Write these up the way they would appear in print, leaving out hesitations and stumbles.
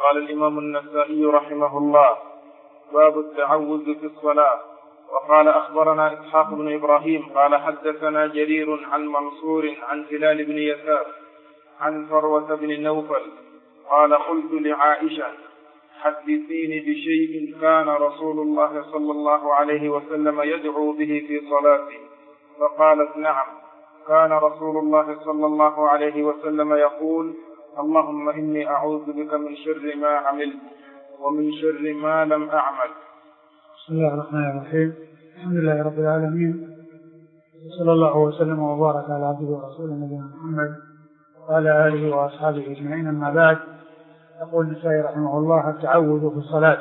قال الإمام النسائي رحمه الله: باب التعوذ في الصلاة. وقال أخبرنا إسحاق بن إبراهيم قال حدثنا جرير عن منصور عن هلال بن يسار عن فروة بن نوفل قال: قلت لعائشة: حدثيني بشيء كان رسول الله صلى الله عليه وسلم يدعو به في صلاته. فقالت: نعم، كان رسول الله صلى الله عليه وسلم يقول: اللهم إني أعوذ بك من شر ما عملت ومن شر ما لم أعمل. بسم الله الرحمن الرحيم. الحمد لله رب العالمين، صلى الله وسلم وبارك على عبده ورسوله نبينا محمد وعلى آله وأصحابه أجمعين. أما بعد، يقول النسائي رحمه الله: التعوذ في الصلاة،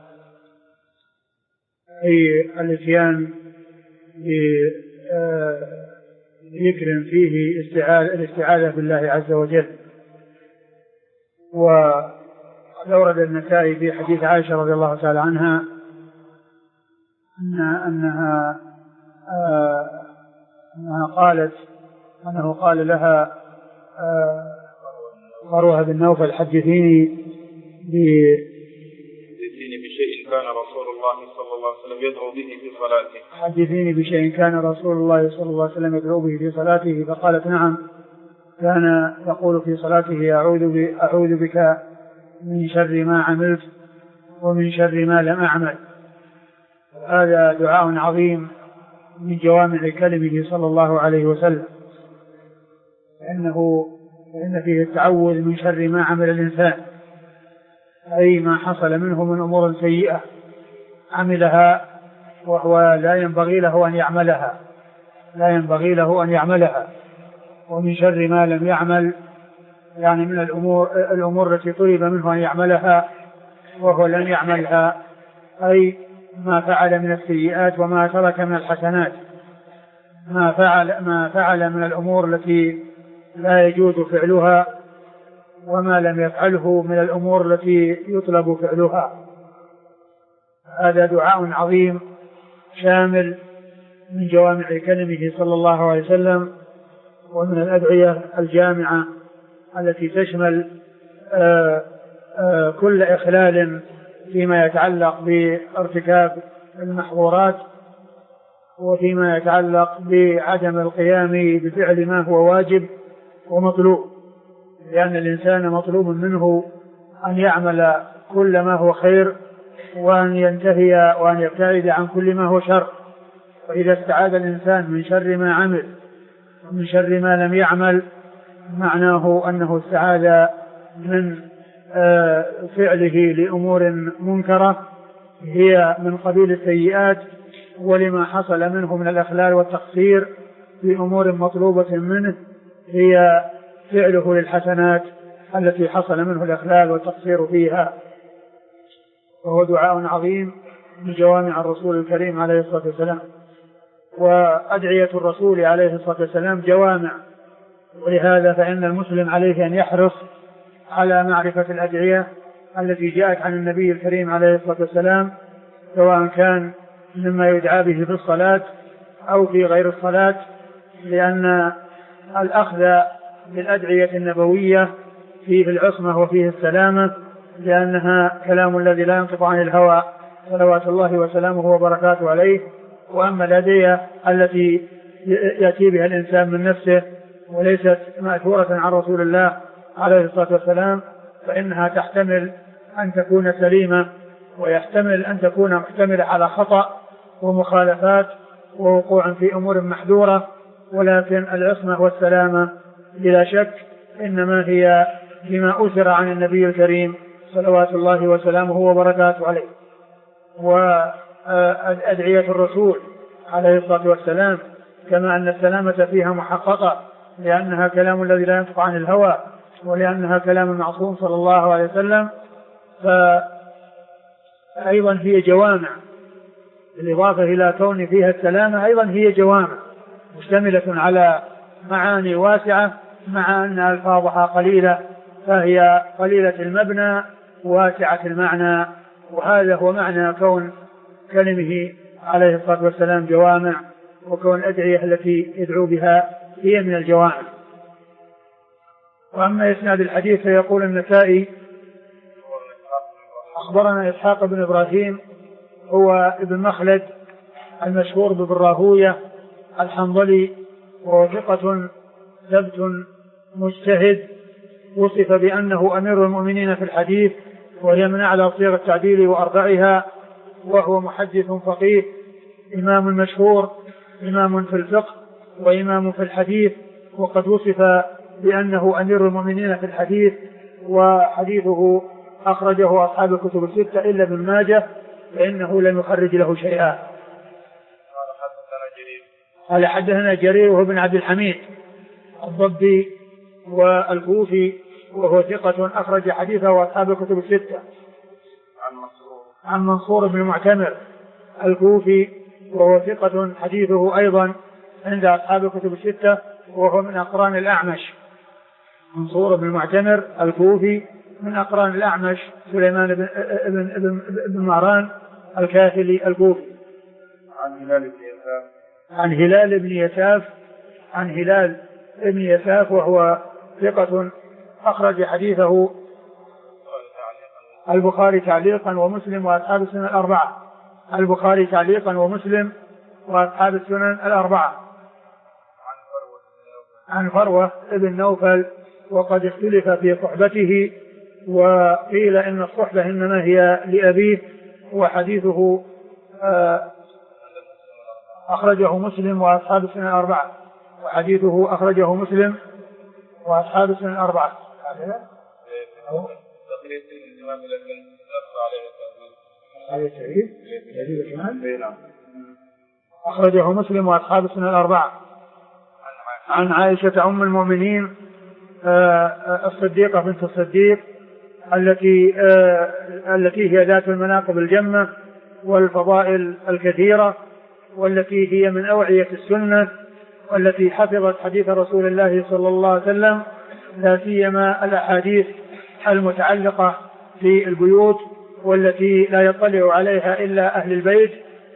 أي الاتيان بذكر فيه الاستعاذة بالله عز وجل. وأورد النسائي في حديث عائشة رضي الله تعالى عنها أنها قالت أنه قال لها فروة بن نوفل: حدثيني بشيء كان رسول الله صلى الله عليه وسلم يدعو به في صلاته. حدثيني بشيء كان رسول الله صلى الله عليه وسلم يدعو به في صلاته. فقالت: نعم، كان يقول في صلاته: أعوذ بك من شر ما عملت ومن شر ما لم أعمل. هذا دعاء عظيم من جوامع كلمه صلى الله عليه وسلم، فإن فيه التعوذ من شر ما عمل الإنسان، أي ما حصل منه من أمور سيئة عملها وهو لا ينبغي له أن يعملها، ومن شر ما لم يعمل، يعني من الأمور التي طلب منه أن يعملها وهو لم يعملها، أي ما فعل من السيئات وما ترك من الحسنات، ما فعل من الأمور التي لا يجوز فعلها، وما لم يفعله من الأمور التي يطلب فعلها. هذا دعاء عظيم شامل من جوامع كلمه صلى الله عليه وسلم، ومن الأدعية الجامعة التي تشمل كل إخلال فيما يتعلق بارتكاب المحظورات، وفيما يتعلق بعدم القيام بفعل ما هو واجب ومطلوب، لأن الإنسان مطلوب منه أن يعمل كل ما هو خير، وأن ينتهي وأن يبتعد عن كل ما هو شر. وإذا استعاذ الإنسان من شر ما عمل ومن شر ما لم يعمل، معناه أنه استعاذ من فعله لأمور منكرة هي من قبيل السيئات، ولما حصل منه من الإخلال والتقصير في أمور مطلوبة منه هي فعله للحسنات التي حصل منه الإخلال والتقصير فيها. وهو دعاء عظيم من جوامع الرسول الكريم عليه الصلاة والسلام. وأدعية الرسول عليه الصلاة والسلام جوامع، ولهذا فإن المسلم عليه أن يحرص على معرفة الأدعية التي جاءت عن النبي الكريم عليه الصلاة والسلام، سواء كان مما يدعى به في الصلاة أو في غير الصلاة، لأن الأخذ بالأدعية النبوية فيه العصمة وفيه السلامة، لأنها كلام الذي لا ينطق عن الهوى صلوات الله وسلامه وبركاته عليه. وأما الأدعية التي يأتي بها الإنسان من نفسه وليست مأثورة عن رسول الله عليه الصلاة والسلام، فإنها تحتمل أن تكون سليمة، ويحتمل أن تكون محتملة على خطأ ومخالفات ووقوع في أمور محذورة، ولكن العصمة والسلامة بلا شك إنما هي بما أثر عن النبي الكريم صلوات الله وسلامه وبركاته عليه. وأدعية الرسول عليه الصلاة والسلام كما أن السلامة فيها محققة، لأنها كلام الذي لا ينطق عن الهوى، ولأنها كلام المعصوم صلى الله عليه وسلم، فأيضا هي جوامع، بالإضافة إلى كون فيها السلامة أيضا هي جوامع مشتملة على معاني واسعة، مع أن ألفاظها قليلة، فهي قليلة المبنى واسعة المعنى. وهذا هو معنى كون كلمه عليه الصلاة والسلام جوامع، وكون الأدعية التي يدعو بها هي من الجوامع. وأما إسناد الحديث فيقول النسائي أخبرنا إسحاق بن إبراهيم هو ابن مخلد المشهور بابن راهوية الحنظلي، وهو ثقة ثبت مجتهد، وصف بأنه أمير المؤمنين في الحديث، وهي من أعلى صيغ التعديل وأربعها، وهو محدث فقيه إمام مشهور، إمام في الفقه وإمام في الحديث، وقد وصف بأنه أمير المؤمنين في الحديث، وحديثه أخرجه أصحاب الكتب الستة إلا ابن ماجه فإنه لم يخرج له شيئا. قال حدثنا جرير وهو بن عبد الحميد الضبي والكوفي، وهو ثقة أخرج حديثه وأصحاب الكتب الستة. عن منصور بن معتمر الكوفي، وهو ثقة حديثه أيضا عند أصحاب الكتب الستة، وهو من أقران الأعمش. منصور بن معتمر الكوفي من أقران الأعمش سليمان بن مهران الكاهلي الكوفي. عن هلال بن يساف وهو ثقة أخرج حديثه البخاري تعليقا ومسلم وأصحاب السنن الأربعة. البخاري تعليقا ومسلم وأصحاب السنن الأربعة. عن فروة ابن نوفل، وقد اختلف في صحبته، وقيل إن الصحبة إنما هي لأبيه، وحديثه أخرجه مسلم وأصحاب السنن الأربعة. وحديثه أخرجه مسلم وأصحاب السنن الأربعة. أخرجه مسلم وأصحاب السنن الأربعة. عن عائشة أم المؤمنين الصديقة بنت الصديق التي هي ذات المناقب الجمة والفضائل الكثيرة، والتي هي من أوعية السنة، والتي حفظت حديث رسول الله صلى الله عليه وسلم، لا سيما الأحاديث المتعلقة في البيوت، والتي لا يطلع عليها إلا أهل البيت،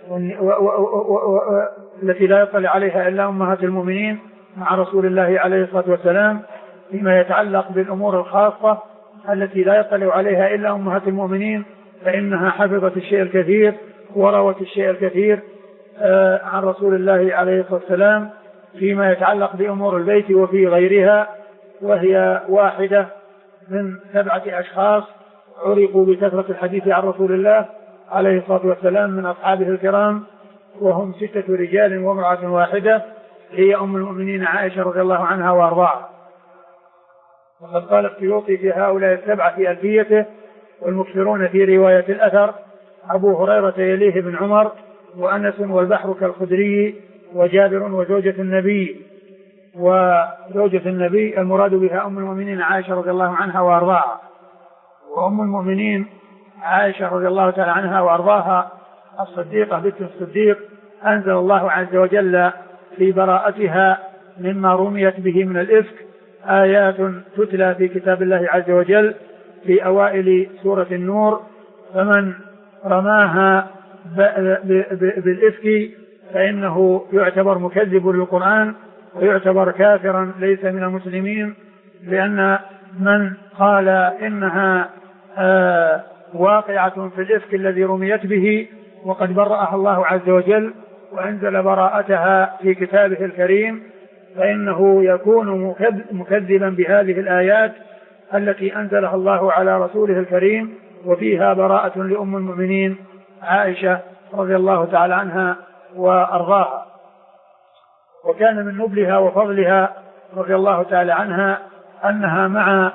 والتي لا يطلع عليها إلا أمهات المؤمنين مع رسول الله عليه الصلاة والسلام، فيما يتعلق بالأمور الخاصة التي لا يطلع عليها إلا أمهات المؤمنين، فإنها حفظت الشيء الكثير وروت الشيء الكثير عن رسول الله عليه الصلاة والسلام فيما يتعلق بأمور البيت وفي غيرها. وهي واحدة من 7 أشخاص عرفوا بكثرة الحديث عن رسول الله عليه الصلاة والسلام من أصحابه الكرام، وهم 6 رجال وامرأة واحدة، هي أم المؤمنين عائشة رضي الله عنها وأرضاها. وقد قال السيوطي في هؤلاء 7 في ألفيته: والمكثرون في رواية الأثر أبو هريرة يليه بن عمر، وأنس والبحر كالخدري، وجابر وزوجة النبي. وزوجة النبي المراد بها أم المؤمنين عائشة رضي الله عنها وأرضاها. وأم المؤمنين عائشة رضي الله تعالى عنها وأرضاها الصديقة بنت الصديق، أنزل الله عز وجل في براءتها مما رميت به من الإفك آيات تتلى في كتاب الله عز وجل في أوائل سورة النور، فمن رماها بالإفك فإنه يعتبر مكذب للقرآن ويعتبر كافرا ليس من المسلمين، لأن من قال إنها واقعة في الإفك الذي رميت به وقد برأها الله عز وجل وأنزل براءتها في كتابه الكريم، فإنه يكون مكذبا بهذه الآيات التي أنزلها الله على رسوله الكريم، وفيها براءة لأم المؤمنين عائشة رضي الله تعالى عنها وأرضاها. وكان من نبلها وفضلها رضي الله تعالى عنها أنها مع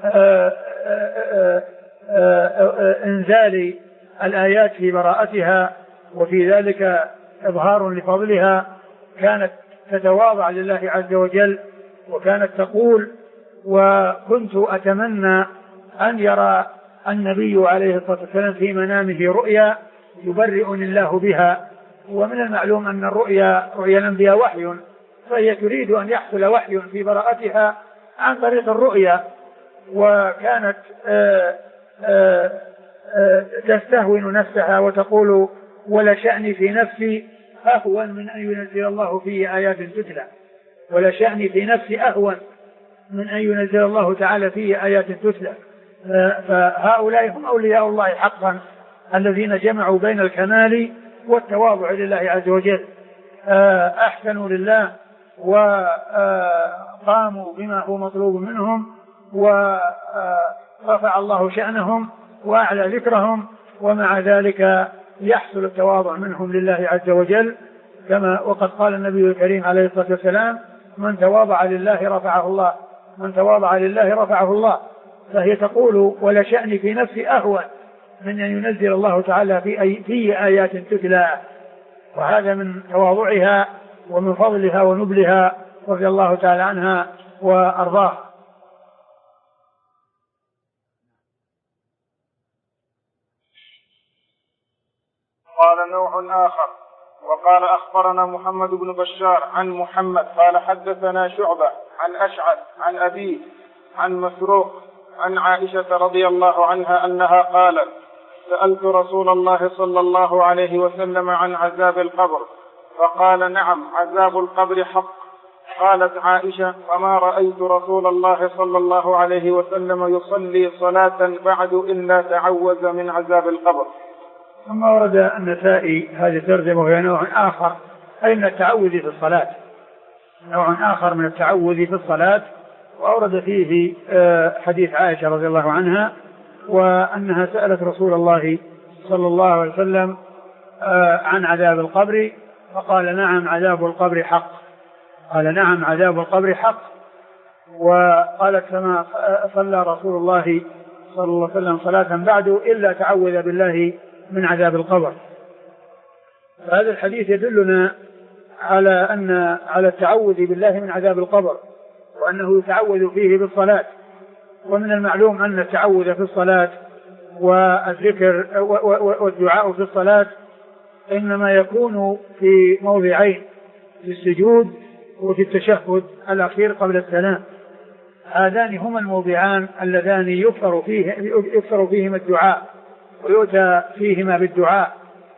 إنزال الآيات في براءتها وفي ذلك إظهار لفضلها كانت تتواضع لله عز وجل، وكانت تقول: وكنت أتمنى أن يرى النبي عليه الصلاة والسلام في منامه رؤيا يبرئني الله بها. ومن المعلوم أن رؤيا الأنبياء وحي، فهي تريد أن يحصل وحي في براءتها عن طريق الرؤيا، وكانت تستهون نفسها وتقول: ولشأني في نفسي أهون من أن ينزل الله فيه آيات تتلى. ولشأني في نفسي أهون من أن ينزل الله تعالى فيه آيات تتلى. فهؤلاء هم أولياء الله حقا الذين جمعوا بين الكمال والتواضع لله عز وجل، أحسنوا لله وقاموا بما هو مطلوب منهم، ورفع الله شأنهم وأعلى ذكرهم، ومع ذلك يحصل التواضع منهم لله عز وجل، كما وقد قال النبي الكريم عليه الصلاة والسلام: من تواضع لله رفعه الله، من تواضع لله رفعه الله. فهي تقول: ولشأني في نفسي أهون من أن ينزل الله تعالى في آيات تتلى. وهذا من تواضعها ومن فضلها ونبلها رضي الله تعالى عنها وأرضاها. قال نوع آخر: وقال أخبرنا محمد بن بشار عن محمد قال حدثنا شعبة عن أشعث عن أبيه عن مسروق عن عائشة رضي الله عنها أنها قالت: سألت رسول الله صلى الله عليه وسلم عن عذاب القبر فقال: نعم، عذاب القبر حق. قالت عائشة: وما رأيت رسول الله صلى الله عليه وسلم يصلي صلاة بعد إلا تعوذ من عذاب القبر. ثم ورد النسائي هذه الترجمة وهي نوع آخر، أي من التعوذ في الصلاة، نوع آخر من التعوذ في الصلاة، وأورد فيه حديث عائشة رضي الله عنها وأنها سألت رسول الله صلى الله عليه وسلم عن عذاب القبر فقال: نعم، عذاب القبر حق. قال: نعم، عذاب القبر حق. وقالت: فما صلى رسول الله صلى الله عليه وسلم صلاة بعد إلا تعوذ بالله من عذاب القبر. فهذا الحديث يدلنا على التعوذ بالله من عذاب القبر، وأنه يتعوذ فيه بالصلاة. ومن المعلوم أن التعوذ في الصلاة والذكر والدعاء في الصلاة إنما يكون في موضعين: في السجود وفي التشهد الأخير قبل السلام. هذان هما الموضعان اللذان يكثر فيهما الدعاء ويؤتى فيهما بالدعاء،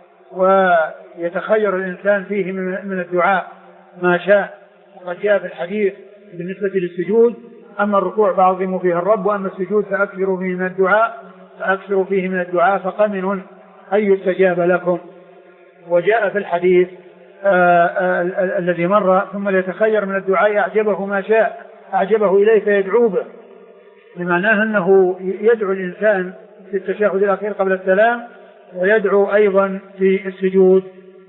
ويتخير الإنسان فيه من الدعاء ما شاء. وقد جاء في الحديث بالنسبة للسجود: أما الركوع فعظموا فيه الرب، وأما السجود فأكثروا فيه من الدعاء فقمن أن يستجاب لكم. وجاء في الحديث الذي مر: ثم ليتخير من الدعاء أعجبه ما شاء أعجبه إليه فيدعو به، بمعناه أنه يدعو الإنسان في التشهد الأخير قبل السلام، ويدعو أيضا في السجود،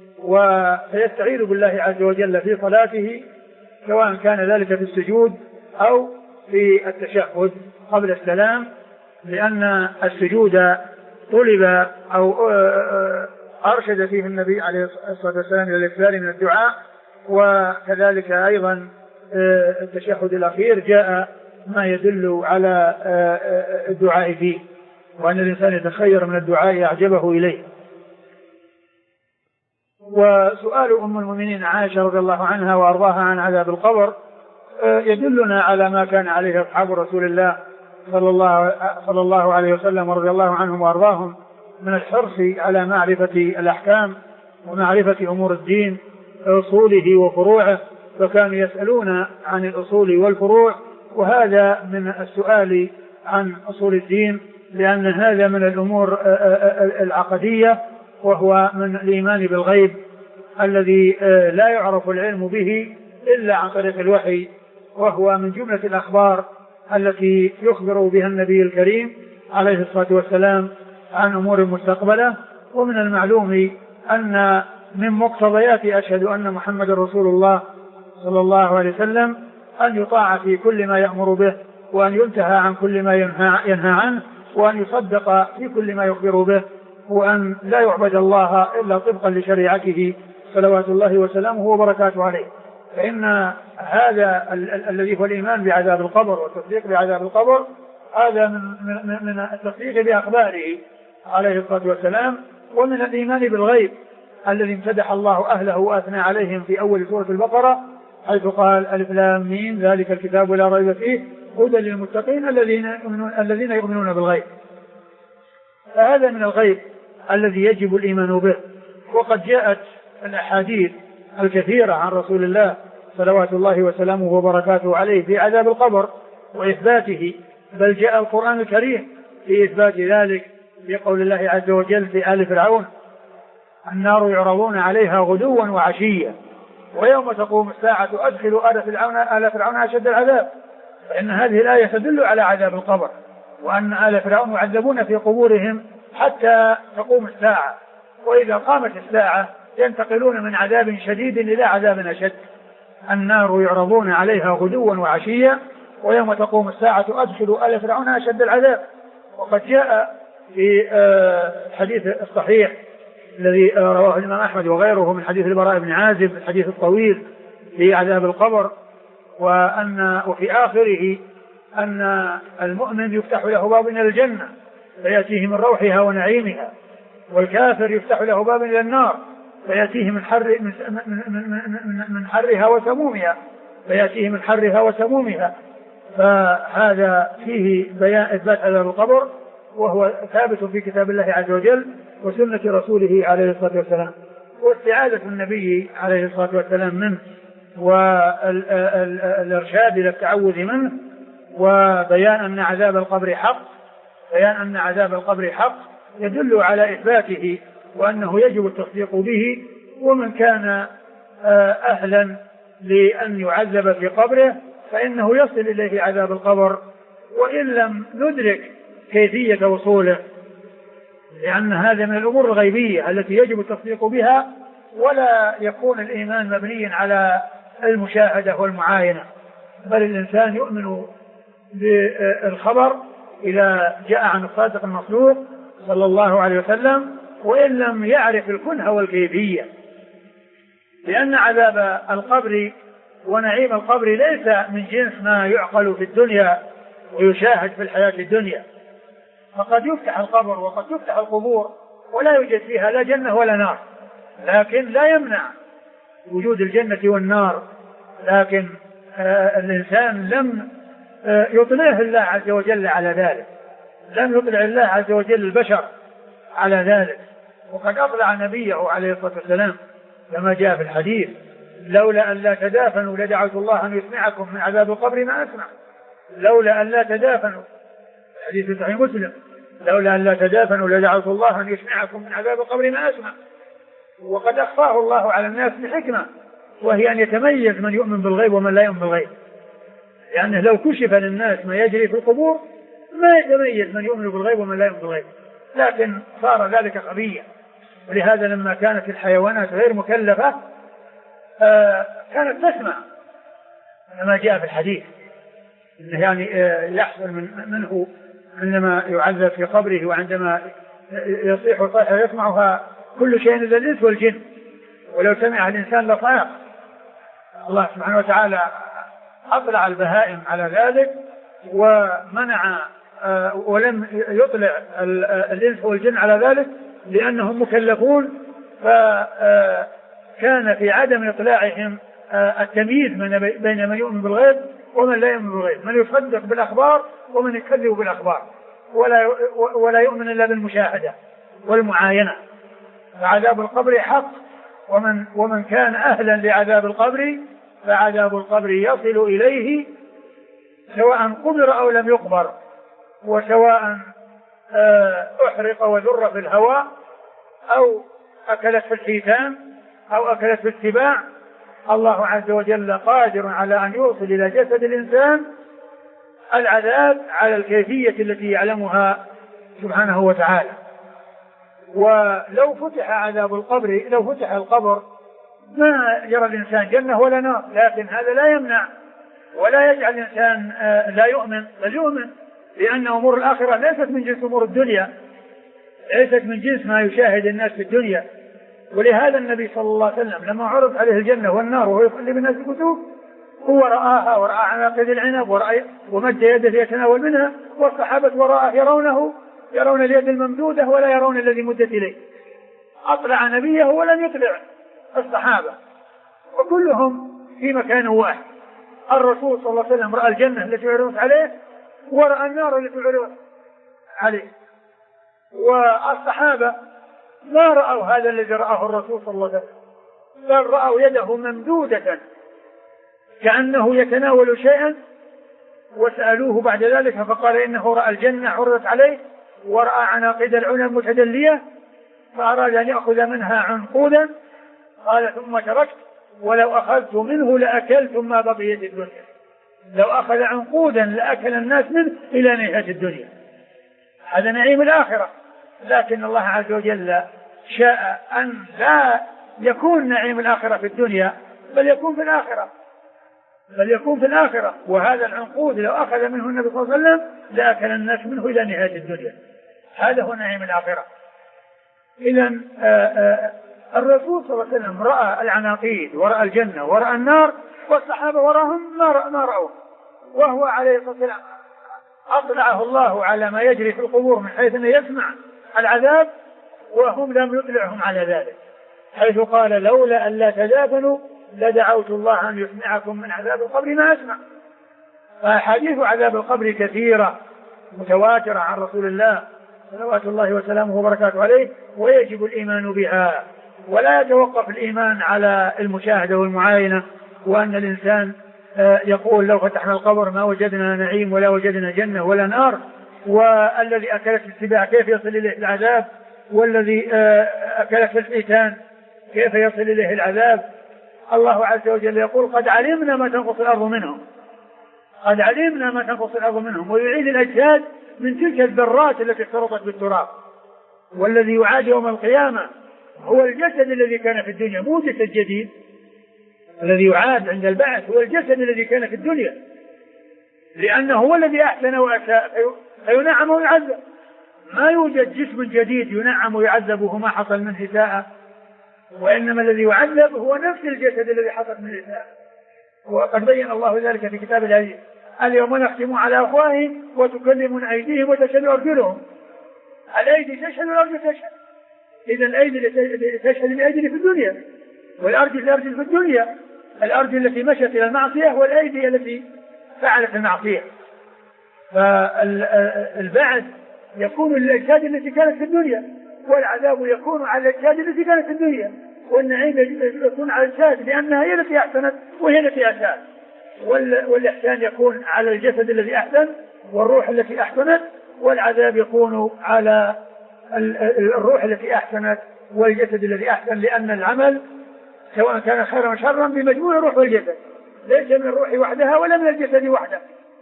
ويستعيذ بالله عز وجل في صلاته، سواء كان ذلك في السجود أو في التشهد قبل السلام، لأن السجود طلب أو أرشد فيه النبي عليه الصلاة والسلام إلى الإكثار من الدعاء، وكذلك أيضا التشهد الأخير جاء ما يدل على الدعاء فيه، وأن الإنسان يتخير من الدعاء أعجبه إليه. وسؤال أم المؤمنين عائشة رضي الله عنها وأرضاها عن عذاب القبر يدلنا على ما كان عليه أصحاب رسول الله صلى الله عليه وسلم ورضي الله عنهم وأرضاهم من الحرص على معرفة الأحكام ومعرفة أمور الدين، أصوله وفروعه، فكانوا يسألون عن الأصول والفروع، وهذا من السؤال عن أصول الدين، لأن هذا من الأمور العقدية، وهو من الإيمان بالغيب الذي لا يعرف العلم به إلا عن طريق الوحي، وهو من جملة الأخبار التي يخبر بها النبي الكريم عليه الصلاة والسلام عن أمور مستقبلة. ومن المعلوم أن من مقتضيات أشهد أن محمد رسول الله صلى الله عليه وسلم أن يطاع في كل ما يأمر به، وأن ينتهى عن كل ما ينهى عنه، وأن يصدق في كل ما يخبر به، وأن لا يعبد الله إلا طبقا لشريعته صلوات الله وسلامه وبركاته عليه. فإن هذا الذي هو الإيمان بعذاب القبر والتصديق بعذاب القبر، هذا من التصديق بأخباره عليه الصلاة والسلام، ومن الإيمان بالغيب الذي امتدح الله أهله وأثنى عليهم في أول سورة البقرة، حيث قال: ألف لام ميم ذلك الكتاب لا ريب فيه هدى للمتقين الذين يؤمنون بالغيب. فهذا من الغيب الذي يجب الإيمان به. وقد جاءت الأحاديث الكثيرة عن رسول الله صلوات الله وسلامه وبركاته عليه في عذاب القبر وإثباته، بل جاء القرآن الكريم في إثبات ذلك في قول الله عز وجل في آل فرعون: النار يعرضون عليها غدوا وعشيا ويوم تقوم الساعة أدخلوا آل فرعون أشد العذاب. فإن هذه الآية تدل على عذاب القبر، وأن آل فرعون يعذبون في قبورهم حتى تقوم الساعة، وإذا قامت الساعة ينتقلون من عذاب شديد إلى عذاب أشد. النار يعرضون عليها غدوا وعشيا ويوم تقوم الساعة أدخلوا آل فرعون أشد العذاب. وقد جاء في الحديث الصحيح الذي رواه الإمام أحمد وغيره من حديث البراء بن عازب الحديث الطويل في عذاب القبر، وفي آخره أن المؤمن يفتح له باب إلى الجنة فيأتيه من روحها ونعيمها، والكافر يفتح له باب إلى النار فيأتيه من حرها وسمومها فهذا فيه بيان إثبات عذاب القبر، وهو ثابت في كتاب الله عز وجل وسنة رسوله عليه الصلاة والسلام، واستعاذة النبي عليه الصلاة والسلام منه، والإرشاد إلى التعوذ منه، وبيان أن عذاب القبر حق يدل على إثباته وأنه يجب التصديق به. ومن كان أهلا لأن يعذب في قبره فإنه يصل إليه عذاب القبر وإن لم ندرك كيفية وصوله، لأن هذا من الأمور الغيبية التي يجب التصديق بها، ولا يكون الإيمان مبنيا على المشاهدة والمعاينة، بل الإنسان يؤمن بالخبر إذا جاء عن الصادق المصدوق صلى الله عليه وسلم وإن لم يعرف الكنه والكيفية، لأن عذاب القبر ونعيم القبر ليس من جنس ما يعقل في الدنيا ويشاهد في الحياة الدنيا. فقد يفتح القبر وقد تفتح القبور ولا يوجد فيها لا جنة ولا نار، لكن لا يمنع وجود الجنة والنار، لكن الإنسان لم يطلعه الله عز وجل على ذلك، لم يطلع الله عز وجل البشر على ذلك. وقد أطلع نبيه عليه الصلاة والسلام كما جاء في الحديث: لولا أن لا تدافنوا لدعوت الله أن يسمعكم من عذاب القبر ما أسمع. لولا أن لا تدافنوا، حديث صحيح مسلم: لولا أن لا تدافنوا لدعوت الله أن يسمعكم من عذاب القبر ما أسمع. وقد أخفاه الله على الناس بحكمة، وهي أن يتميز من يؤمن بالغيب ومن لا يؤمن بالغيب، لأنه لو كشف للناس ما يجري في القبور ما يتميز من يؤمن بالغيب ومن لا يؤمن بالغيب، لكن صار ذلك خبيا. ولهذا لما كانت الحيوانات غير مكلفة كانت تسمع ما جاء في الحديث، إنه يعني يحصل منه عندما يعذب في قبره وعندما يصيح صيحة يسمعها كل شيء إلا الإنس والجن، ولو سمع الإنسان لصاح. الله سبحانه وتعالى أطلع البهائم على ذلك ومنع ولم يطلع الإنس والجن على ذلك لأنهم مكلفون، فكان في عدم إطلاعهم التمييز بين من يؤمن بالغيب ومن لا يؤمن بالغيب، من يصدق بالأخبار ومن يكذب بالأخبار، ولا يؤمن إلا بالمشاهدة والمعاينة. فعذاب القبر حق، ومن كان أهلا لعذاب القبر فعذاب القبر يصل إليه سواء قبر أو لم يقبر، وسواء أحرق وذر في الهواء أو أكلت في الحيتان أو أكلت في السباع. الله عز وجل قادر على أن يوصل إلى جسد الإنسان العذاب على الكيفية التي يعلمها سبحانه وتعالى. ولو فتح عذاب القبر، لو فتح القبر ما يرى الإنسان جنة ولا نار، لكن هذا لا يمنع ولا يجعل الإنسان لا يؤمن، بل يؤمن، لأن أمور الآخرة ليست من جنس أمور الدنيا، ليست من جنس ما يشاهد الناس في الدنيا. ولهذا النبي صلى الله عليه وسلم لما عرض عليه الجنة والنار وهو يصلي بالناس الكتب هو رآها ورأى عناقيد العنب ومد يده يتناول منها، والصحابة وراءه يرون اليد الممدودة ولا يرون الذي مدت إليه. أطلع نبيه ولم يطلع الصحابة، وكلهم في مكان واحد. الرسول صلى الله عليه وسلم رأى الجنة التي عرضت عليه ورأى النار التي عرضت عليه، والصحابة ما رأوا هذا الذي رآه الرسول صلى الله عليه وسلم، بل رأوا يده ممدودة كأنه يتناول شيئا، وسألوه بعد ذلك فقال إنه رأى الجنة عرضت عليه ورأى عناقيد العلا المتدلية فأراد أن يأخذ منها عنقودا، قال ثم تركت ولو أخذت منه لأكلت ما بقيت الدنيا. لو أخذ عنقودا لأكل الناس منه إلى نهاية الدنيا. هذا نعيم الآخرة. لكن الله عز وجل شاء أن لا يكون نعيم الآخرة في الدنيا بل يكون في الآخرة. وهذا العنقود لو أخذ منه النبي صلى الله عليه وسلم لأكل الناس منه إلى نهاية الدنيا. هذا هو نعيم الآخرة. إذن الرسول صلى الله عليه وسلم رأى العناقيد ورأى الجنة ورأى النار، والصحابة وراهم ما رأوه، وهو عليه الصلاة والسلام أطلعه الله على ما يجري في القبور من حيث أنه يسمع العذاب وهم لم يطلعهم على ذلك، حيث قال لولا أن لا تدافنوا لدعوت الله أن يسمعكم من عذاب القبر ما أسمع. فحديث عذاب القبر كثيرة متواترة عن رسول الله صلوات الله وسلامه وبركاته عليه، ويجب الإيمان بها، ولا يتوقف الإيمان على المشاهدة والمعاينة، وأن الإنسان يقول لو فتحنا القبر ما وجدنا نعيم ولا وجدنا جنة ولا نار، والذي أكلت السباع كيف يصل إليه العذاب، والذي أكلت الحيتان كيف يصل إليه العذاب. الله عز وجل يقول قد علمنا ما تنقص الأرض منهم، ويعيد الأجساد من تلك الذرات التي اختلطت بالتراب. والذي يعاد يوم القيامة هو الجسد الذي كان في الدنيا، مو جسد جديد. الذي يعاد عند البعث هو الجسد الذي كان في الدنيا، لأنه هو الذي أحسن وأساء فينعم ويعذب. ما يوجد جسم جديد ينعم ويعذب وهو ما حصل منه إساءة، وإنما الذي يعذب هو نفس الجسد الذي حصل منه إساءة. وقد بين الله ذلك في كتاب العزيز اليوم نختم على أفواههم وتكلمنا أيديهم وتشهد أرجلهم. الأيدي تشهد والأرجل تشهد. إذا الأيدي تشهد الأيدي في الدنيا، والأرجل في الدنيا. الأرجل التي مشت إلى المعصية والأيدي التي فعلت المعصية. فالبعث يكون للأجساد التي كانت في الدنيا، والعذاب يكون على الأجساد التي كانت في الدنيا، والنعيم يكون على الأجساد لأنها هي التي أحسنت وهي التي أساءت، والإحسان يكون على الجسد الذي أحسن والروح التي أحسنت، والعذاب يكون على الروح التي أحسنت والجسد الذي أحسن، لأن العمل سواء كان خيرا وشرا بمجموع الروح والجسد، ليس من الروح وحدها ولا من الجسد وحده،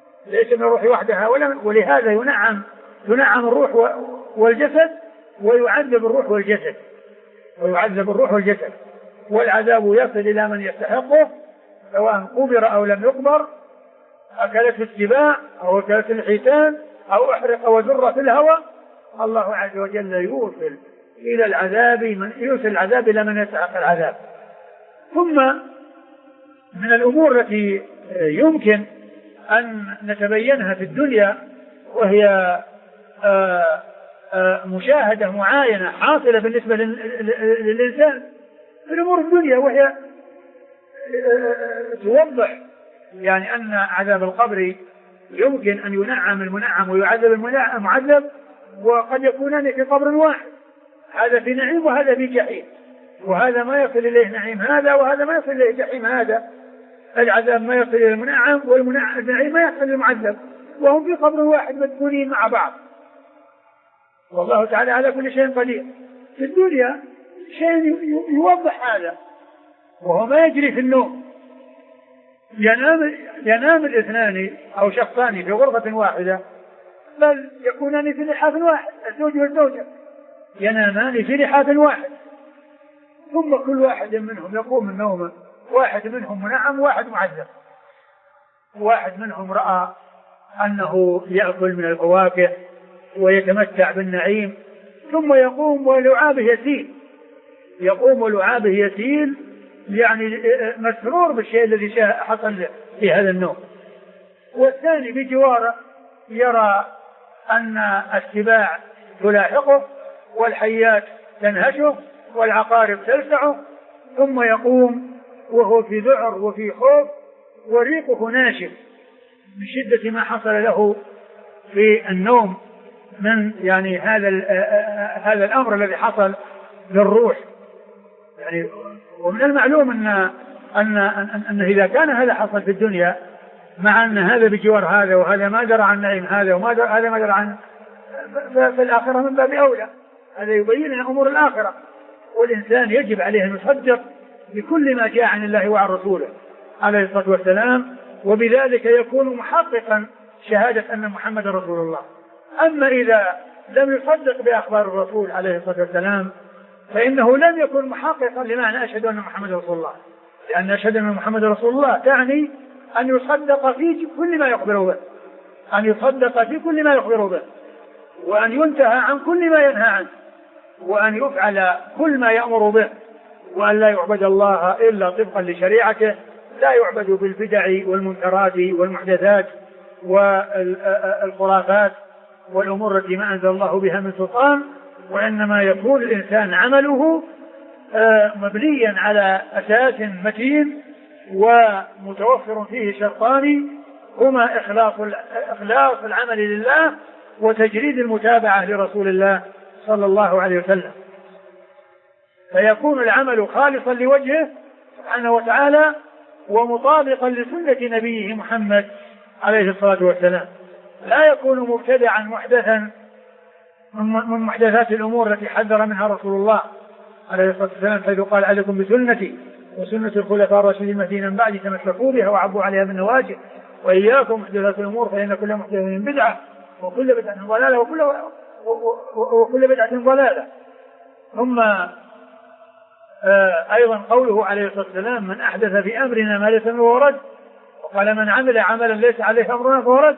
ولهذا ينعم الروح والجسد ويعذب الروح والجسد. والعذاب يصل إلى من يستحقه سواء قبر أو لم يقبر، أكلت السباع أو أكلت الحيتان أو أحرق وزر في الهواء. الله عز وجل يوصل العذاب إلى من يستحق العذاب. ثم من الأمور التي يمكن أن نتبينها في الدنيا وهي مشاهدة معاينة حاصلة بالنسبة للإنسان في الأمور الدنيا، وهي توضح يعني أن عذاب القبر يمكن أن ينعم المنعم ويعذب المعذب، وقد يكونان في قبر واحد، هذا في نعيم وهذا في جحيم، وهذا ما يصل إليه نعيم هذا وهذا ما يصل إليه جحيم هذا. العذاب ما يصل إلى المنعم والنعيم ما يصل للمعذب، وهم في قبر واحد مدفونين مع بعض. والله تعالى على كل شيء قدير. في الدنيا شيء يوضح هذا، وهو ما يجري في النوم. ينام الاثنان أو شخصان في غرفة واحدة، بل يكونان في لحاف واحد، الزوج والزوجة ينامان في لحاف واحد، ثم كل واحد منهم يقوم من نومه، واحد منهم منعم واحد معذب. واحد منهم رأى أنه يأكل من الفواكه ويتمتع بالنعيم، ثم يقوم ولعابه يسيل يعني مسرور بالشيء الذي حصل في هذا النوم. والثاني بجواره يرى أن السباع تلاحقه والحيات تنهشه والعقارب تلسعه، ثم يقوم وهو في ذعر وفي خوف وريقه ناشف من شدة ما حصل له في النوم من يعني هذا الأمر الذي حصل للروح. يعني ومن المعلوم أن إذا كان هذا حصل في الدنيا، مع أن هذا بجوار هذا وهذا ما درى عن نعيم هذا وهذا ما درى عن في الآخرة من باب أولى. هذا يبين لنا أمور الآخرة، والإنسان يجب عليه أن يصدق بكل ما جاء عن الله وعن رسوله عليه الصلاة والسلام، وبذلك يكون محققا شهادة أن محمد رسول الله. أما إذا لم يصدق بأخبار الرسول عليه الصلاة والسلام فإنه لم يكن محققا لمعنى أشهد أن محمد رسول الله، لأن أشهد أن محمد رسول الله تعني أن يصدق في كل ما يخبر به، أن يصدق في كل ما يخبر به، وأن ينتهى عن كل ما ينهى عنه، وأن يفعل كل ما يأمر به، وأن لا يعبد الله إلا طبقا لشريعته، لا يعبد بالبدع والمنكرات والمحدثات والخرافات والأمور التي ما أنزل الله بها من سلطان، وإنما يكون الإنسان عمله مبنيا على أساس متين ومتوفر فيه شرطان هما إخلاص العمل لله وتجريد المتابعة لرسول الله صلى الله عليه وسلم، فيكون العمل خالصا لوجهه سبحانه وتعالى ومطابقا لسنة نبيه محمد عليه الصلاة والسلام، لا يكون مبتدعا محدثا من محدثات الأمور التي حذر منها رسول الله عليه الصلاة والسلام، حيث قال عليكم بسنتي وسنة الخلفاء الراشدين المهديين من بعد تمسكوا بها وعضوا عليها بالنواجذ، وإياكم محدثات الأمور فإن كل محدثة بدعة وكل بدعة ضلالة وكل بدعة ضلالة. ثم أيضا قوله عليه الصلاة والسلام من أحدث في أمرنا ما ليس منه فهو رد، وقال من عمل عملا ليس عليه أمرنا فهو رد.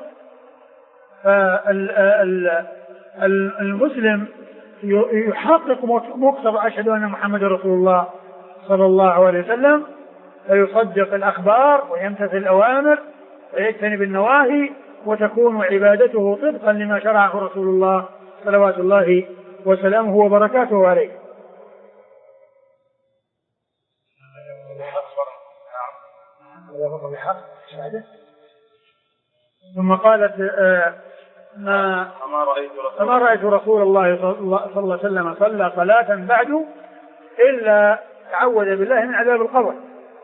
فالمسلم يحقق مقتضى أشهد أن محمد رسول الله صلى الله عليه وسلم، فيصدق الأخبار ويمتثل الأوامر ويجتنب النواهي، وتكون عبادته طبقا لما شرعه رسول الله صلوات الله وسلامه وبركاته عليه. ثم قالت ما رأيت رسول الله صلى الله عليه وسلم صلى صلاة بعد إلا تعوذ بالله من عذاب القبر.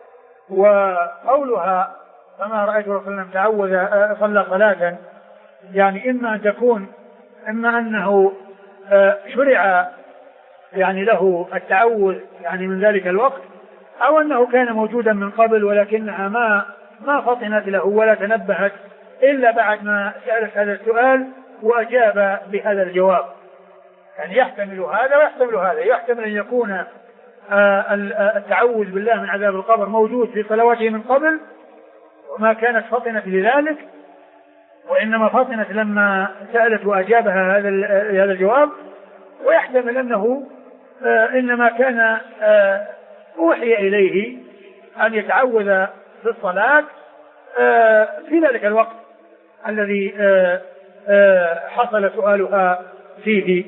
وقولها فما رأيت رسول الله تعوذ صلى صلاة يعني إما أن تكون إما أنه شرع يعني له التعوذ يعني من ذلك الوقت، أو أنه كان موجودا من قبل ولكنها ما فطنت له ولا تنبهت إلا بعد ما سألت هذا السؤال وأجاب بهذا الجواب. يعني يحتمل هذا ويحتمل هذا، يحتمل أن يكون التعوذ بالله من عذاب القبر موجود في صلواته من قبل وما كانت فطنت لذلك، وإنما فطنت لما سألت وأجابها هذا الجواب، ويحتمل أنه إنما كان أوحي إليه أن يتعوذ في الصلاة في ذلك الوقت الذي حصل سؤالها فيه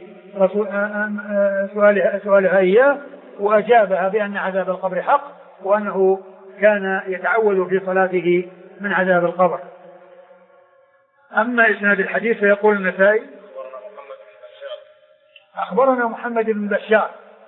سؤالها إياه، وأجابها بأن عذاب القبر حق وأنه كان يتعوذ في صلاته من عذاب القبر. أما إسناد الحديث فيقول النسائي أخبرنا محمد بن بشار.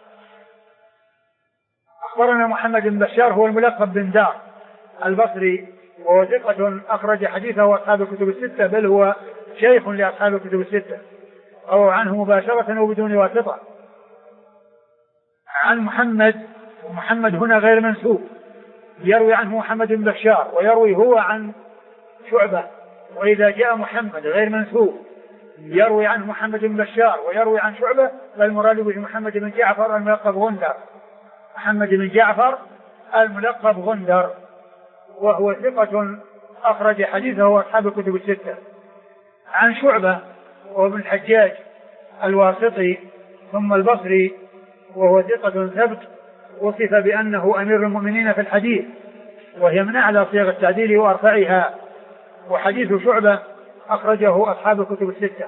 أخبرنا محمد بن بشار هو الملقب بن دار البصري، وهو ثقة أخرج حديثه أصحاب الكتب الستة، بل هو شيخ لأصحاب الكتب الستة أو عنه مباشرة وبدون واسطة. عن محمد هنا غير منسوب، يروي عنه محمد بن بشار ويروي هو عن شعبة، وإذا جاء محمد غير منسوب يروي عنه محمد بن بشار ويروي عن شعبة، فالمراد به محمد بن جعفر الملقب غندر، محمد بن جعفر الملقب غندر، وهو ثقة أخرج حديثه أصحاب الكتب الستة. عن شعبة وابن الحجاج الواسطي ثم البصري، وهو ثقة ثبت، وصف بأنه أمير المؤمنين في الحديث، وهي من أعلى صيغ التعديل وأرفعها. وحديث شعبة أخرجه أصحاب الكتب الستة.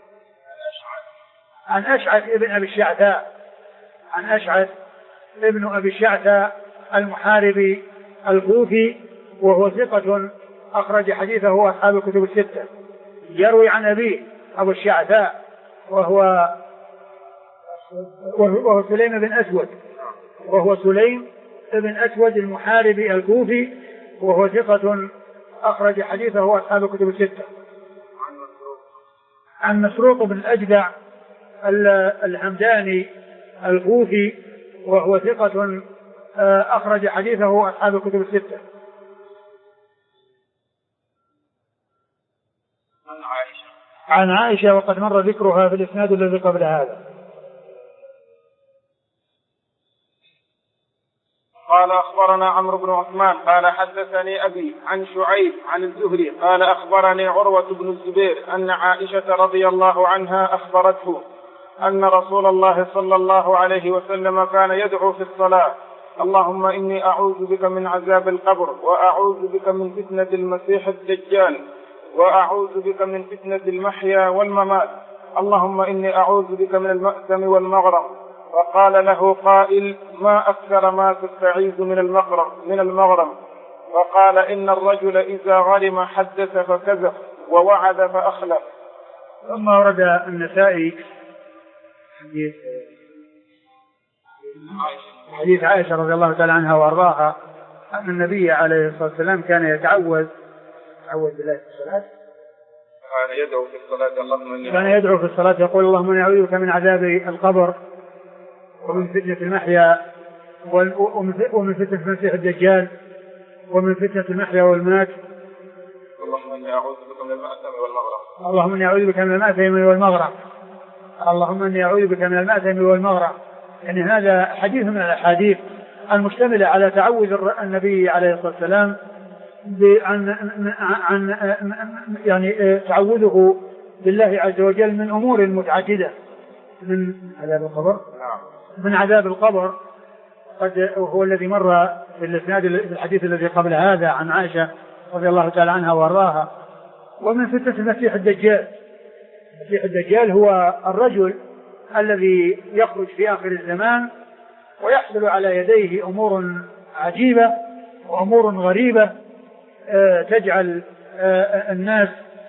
عن أشعث ابن أبي الشعثاء، عن أشعث ابن أبي الشعثاء المحاربي الكوفي، وهو ثقة أخرج حديثه أصحاب الكتب الستة. يروي عن أبيه أبو الشعثاء وهو سليم بن أسود، وهو سليم بن أسود المحاربي الكوفي، وهو ثقة أخرج حديثه أصحاب الكتب الستة. عن مسروق بن الأجدع الحمداني الكوفي وهو ثقة أخرج حديثه أصحاب الكتب الستة. عن عائشة وقد مر ذكرها في الإسناد الذي قبل هذا. قال أخبرنا عمرو بن عثمان قال حدثني أبي عن شعيب عن الزهري قال أخبرني عروة بن الزبير أن عائشة رضي الله عنها أخبرته أن رسول الله صلى الله عليه وسلم كان يدعو في الصلاة: اللهم إني أعوذ بك من عذاب القبر، وأعوذ بك من فتنة المسيح الدجال، وأعوذ بك من فتنة المحيا والممات، اللهم إني أعوذ بك من المأثم والمغرم. وقال له قائل: ما أكثر ما تستعيذ من المغرم؟ وقال: إن الرجل إذا غرم حدث فكذب ووعد فأخلف. ثم ورد النسائي حديث عائشة رضي الله تعالى عنها وأرضاها أن النبي عليه الصلاة والسلام كان يتعوذ بالله في الصلاة، كان يدعو في الصلاة يقول: اللهم إني أعوذ بك من عذاب القبر ومن فتنة المحيا ومن فتنة المسيح الدجال ومن فتنة المحيا والممات، اللهم إني أعوذ بك من المأثم والمغرم. اللهم إني أعوذ بك من المأثم والمغرم. اللهم إني أعوذ بك من المأثم والمغرم. يعني هذا حديث من الأحاديث المشتملة على تعوذ النبي عليه الصلاة والسلام عن يعني تعوذه بالله عز وجل من أمور متعددة، من عذاب القبر، من عذاب القبر هو الذي مر في الإسناد في الحديث الذي قبل هذا عن عائشة رضي الله تعالى عنها وارضاها، ومن فتنة المسيح الدجال. المسيح الدجال هو الرجل الذي يخرج في آخر الزمان ويحصل على يديه أمور عجيبة وأمور غريبة تجعل الناس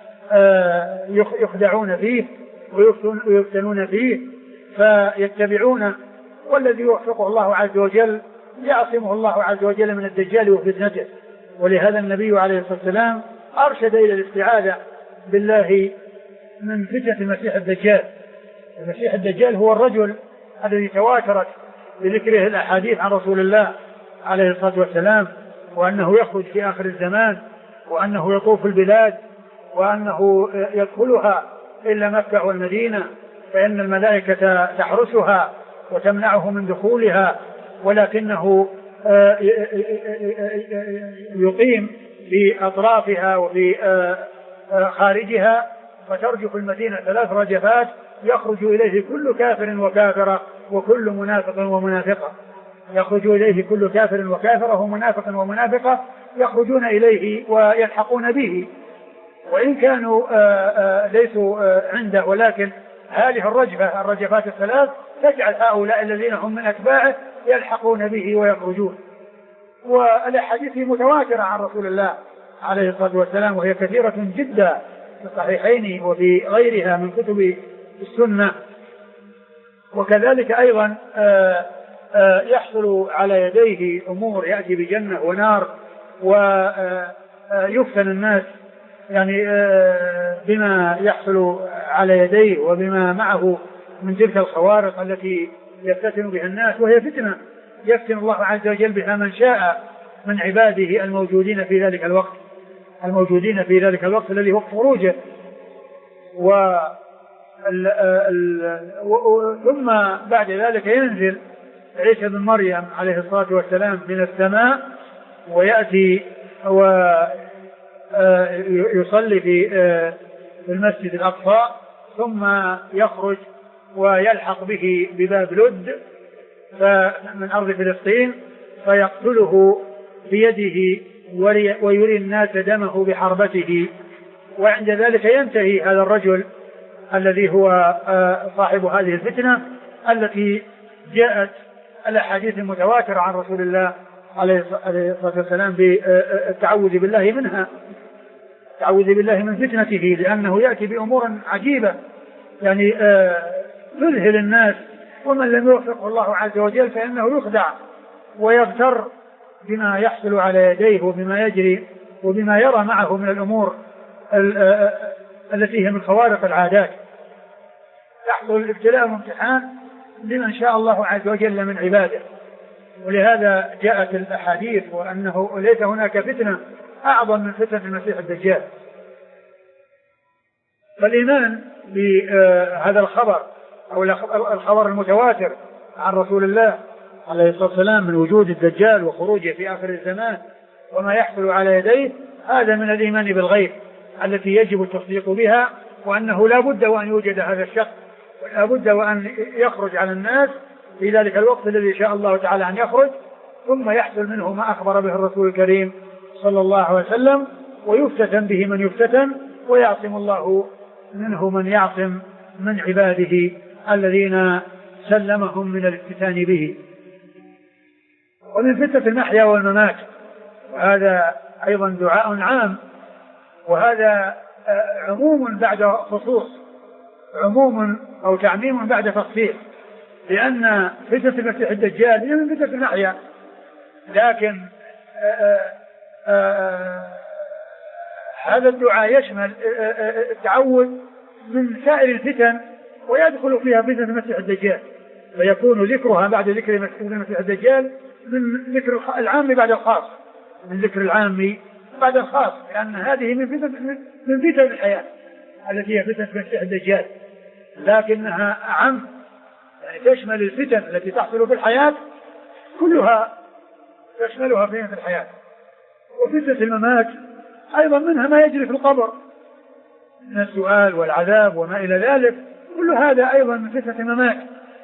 يخدعون فيه ويفتنون فيه فيتبعونه، والذي يوفقه الله عز وجل يعصمه الله عز وجل من الدجال وفتنته. ولهذا النبي عليه الصلاة والسلام أرشد إلى الاستعاذة بالله من فتنة المسيح الدجال. المسيح الدجال هو الرجل الذي تواترت بذكره الأحاديث عن رسول الله عليه الصلاة والسلام، وأنه يخرج في آخر الزمان، وأنه يطوف البلاد، وأنه يدخلها إلا مكة والمدينة، فإن الملائكة تحرسها وتمنعه من دخولها، ولكنه يقيم في أطرافها وفي خارجها، فترجف المدينة 3 رجفات يخرج إليه كل كافر وكافرة وكل منافق ومنافقة، يخرج إليه كل كافر وكافرة ومنافق ومنافقة، يخرجون إليه ويلحقون به، وإن كانوا ليسوا عنده، ولكن هذه الرجفات 3 تجعل هؤلاء الذين هم من أتباعه يلحقون به ويخرجون. والأحاديث متواترة عن رسول الله عليه الصلاة والسلام، وهي كثيرة جدا في الصحيحين وفي غيرها من كتب السنة. وكذلك أيضا يحصل على يديه أمور، يأتي بجنة ونار، ويفتن الناس يعني بما يحصل على يديه وبما معه من تلك الخوارق التي يفتن بها الناس، وهي فتنة يفتن الله عز وجل بها من شاء من عباده الموجودين في ذلك الوقت الذي هو خروجه. ثم بعد ذلك ينزل عيسى بن مريم عليه الصلاة والسلام من السماء، ويأتي ويصلي في المسجد الأقصى، ثم يخرج ويلحق به بباب لد من أرض فلسطين فيقتله بيده ويري الناس دمه بحربته. وعند ذلك ينتهي هذا الرجل الذي هو صاحب هذه الفتنة التي جاءت الأحاديث المتواترة عن رسول الله عليه الصلاة والسلام بالتعوذ بالله منها، التعوذ بالله من فتنته، لأنه يأتي بأمور عجيبة يعني تذهل الناس، ومن لم يوفقه الله عز وجل فإنه يخدع ويغتر بما يحصل على يديه وبما يجري وبما يرى معه من الأمور التي هي من خوارق العادات. يحصل الابتلاء والامتحان لمن شاء الله عز وجل من عباده. ولهذا جاءت الأحاديث وأنه ليس هناك فتنة أعظم من فتنة المسيح الدجال. فالإيمان بهذا الخبر أو الخبر المتواتر عن رسول الله عليه الصلاة والسلام من وجود الدجال وخروجه في آخر الزمان وما يحصل على يديه، هذا من الإيمان بالغيب التي يجب التصديق بها، وأنه لا بد وأن يوجد هذا الشخص ولا بد وأن يخرج على الناس في ذلك الوقت الذي شاء الله تعالى أن يخرج، ثم يحصل منه ما أخبر به الرسول الكريم صلى الله عليه وسلم، ويفتتن به من يفتتن، ويعصم الله منه من يعصم من عباده الذين سلمهم من الافتتان به. ومن فتنة المحيا والممات، وهذا أيضا دعاء عام، وهذا عموم بعد خصوص، عموم أو تعميم بعد تخصيص، لأن فتنة المسيح الدجال هي من فتنة المحيا، لكن هذا الدعاء يشمل التعوذ من سائر الفتن ويدخل فيها فتنة المسيح الدجال، فيكون ذكرها بعد ذكر المسيح الدجال من ذكر العام بعد الخاص، من ذكر العام بعد الخاص، لأن هذه من فتن الحياة التي هي فتنة المسيح الدجال، لكنها أعم، يعني تشمل الفتن التي تحصل في الحياة كلها، تشملها فتنة الحياة. وفتنة الممات أيضا منها ما يجري في القبر من السؤال والعذاب وما إلى ذلك، كل هذا أيضا من فتنة الممات.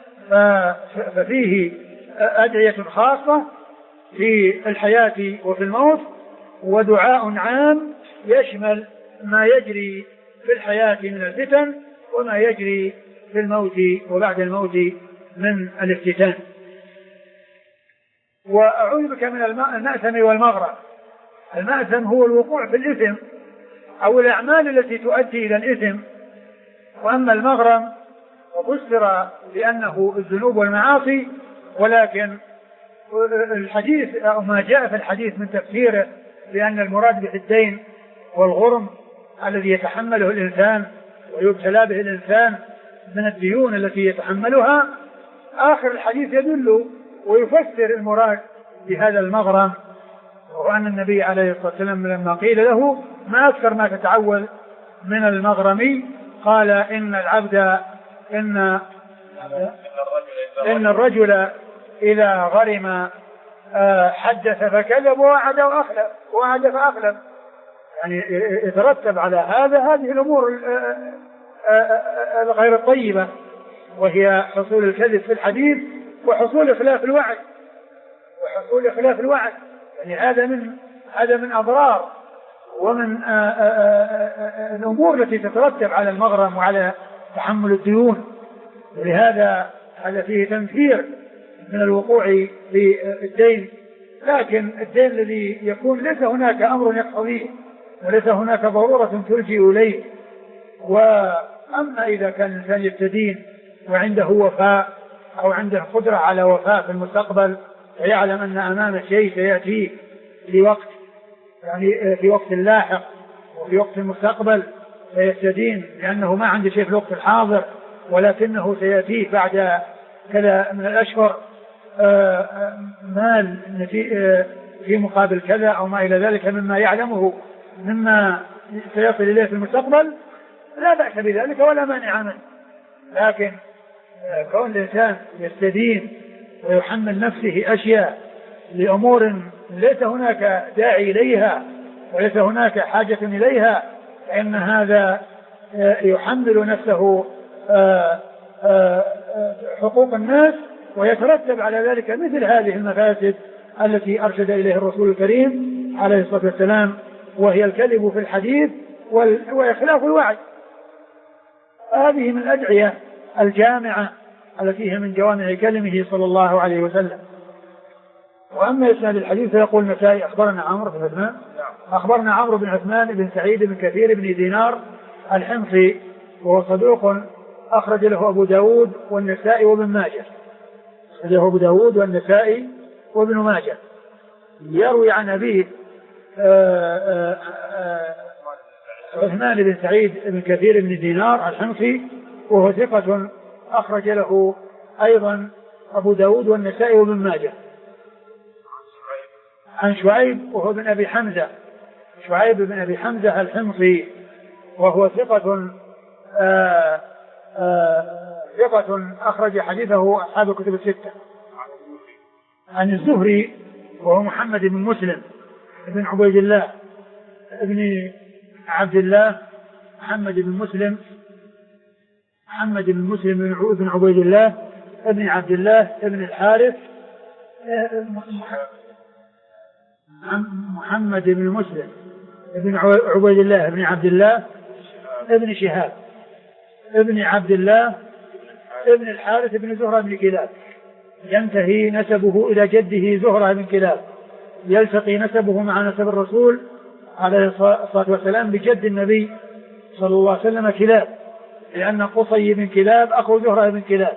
ففيه أدعية خاصة في الحياة وفي الموت، ودعاء عام يشمل ما يجري في الحياة من الفتن وما يجري في الموت وبعد الموت من الافتتان. وأعوذ بك من المأثم والمغرم. المأثم هو الوقوع في الإثم أو الأعمال التي تؤدي إلى الإثم، وأما المغرم وفسر بأنه الذنوب والمعاصي، ولكن الحديث أو ما جاء في الحديث من تفسيره بأن المراد به الدين والغرم الذي يتحمله الإنسان ويبتلى به الإنسان من الديون التي يتحملها، آخر الحديث يدل ويفسر المراد بهذا المغرم، وأن النبي عليه الصلاة والسلام لما قيل له ما أكثر ما تتعوذ من المغرم، قال إن الرجل إذا غرم حدث فكذب ووعد فأخلف، يعني يترتب على هذه الأمور الغير الطيبة، وهي حصول الكذب في الحديث وحصول خلاف الوعد، يعني هذا من أضرار ومن الأمور التي تترتب على المغرم وعلى تحمل الديون. ولهذا هذا فيه تنفير من الوقوع في الدين، لكن الدين الذي يكون ليس هناك أمر يقتضيه وليس هناك ضرورة تلجئ إليه. وأما إذا كان الإنسان يستدين وعنده وفاء أو عنده قدرة على وفاء في المستقبل، ويعلم أن أمام شيء سيأتي لوقت، يعني في وقت لاحق وفي وقت المستقبل، فيستدين لأنه ما عنده شيء في الوقت الحاضر ولكنه سيأتيه بعد كذا من الأشهر مال في مقابل كذا أو ما إلى ذلك مما يعلمه مما سيصل إليه في المستقبل، لا بأس بذلك ولا مانع منه. لكن كون الإنسان يستدين ويحمل نفسه أشياء لأمور ليس هناك داعي إليها وليس هناك حاجة إليها، فإن هذا يحمل نفسه حقوق الناس، ويترتب على ذلك مثل هذه المفاسد التي أرشد إليه الرسول الكريم عليه الصلاة والسلام، وهي الكذب في الحديث وإخلاف الوعد. هذه من الأدعية الجامعة التي هي من جوامع كلمه صلى الله عليه وسلم. وأما إسناد الحديث فيقول النسائي أخبرنا عمرو بن عثمان بن سعيد بن كثير بن دينار الحمصي، وهو صدوق أخرج له أبو داود والنسائي وابن ماجه، وابن ماجه. يروي عن أبيه عثمان بن سعيد بن كثير بن دينار الحمصي، وهو ثقة أخرج له أيضا أبو داود والنسائي وابن ماجه. عن شعيب وهو بن أبي حمزة، شعيب بن أبي حمزة الحمصي، وهو ثقة ثقة أخرج حديثه أصحاب الكتب الستة. عن الزهري وهو محمد بن مسلم بن عبيد الله ابن عبد الله، محمد بن مسلم بن عبيد الله ابن عبد الله ابن الحارث، محمد بن مسلم ابن عبيد الله ابن عبد الله ابن شهاب ابن عبد الله ابن الحارث ابن زهرة بن كلاب، ينتهي نسبه إلى جده زهرة بن كلاب، يلتقي نسبه مع نسب الرسول عليه الصلاة والسلام بجد النبي صلى الله عليه وسلم كلاب، لأن قصي بن كلاب أخو زهرة بن كلاب،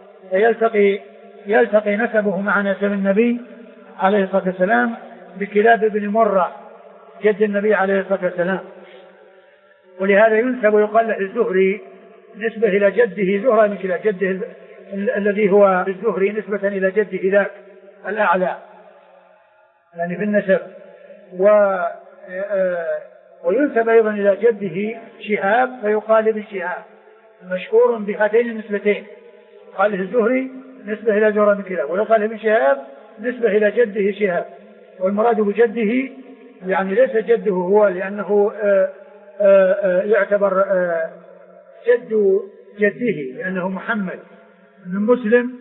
يلتقي نسبه مع نسب النبي عليه الصلاة والسلام بكلاب بن مرة جد النبي عليه الصلاة والسلام. ولهذا ينسب ويقال له الزهري نسبة إلى جده زهرة بن كلاب، جده الذي هو الزهري نسبة إلى جده ذاك الأعلى يعني في النسب. وينسب أيضا إلى جده شهاب فيقال ابن شهاب، مشهور بهاتين النسبتين، قال الزهري نسبة إلى زهرة بن كلاب، ويقال ابن شهاب نسبة إلى جده شهاب. والمراد بجده يعني ليس جده هو، لأنه يعتبر جد جده، لأنه محمد بن مسلم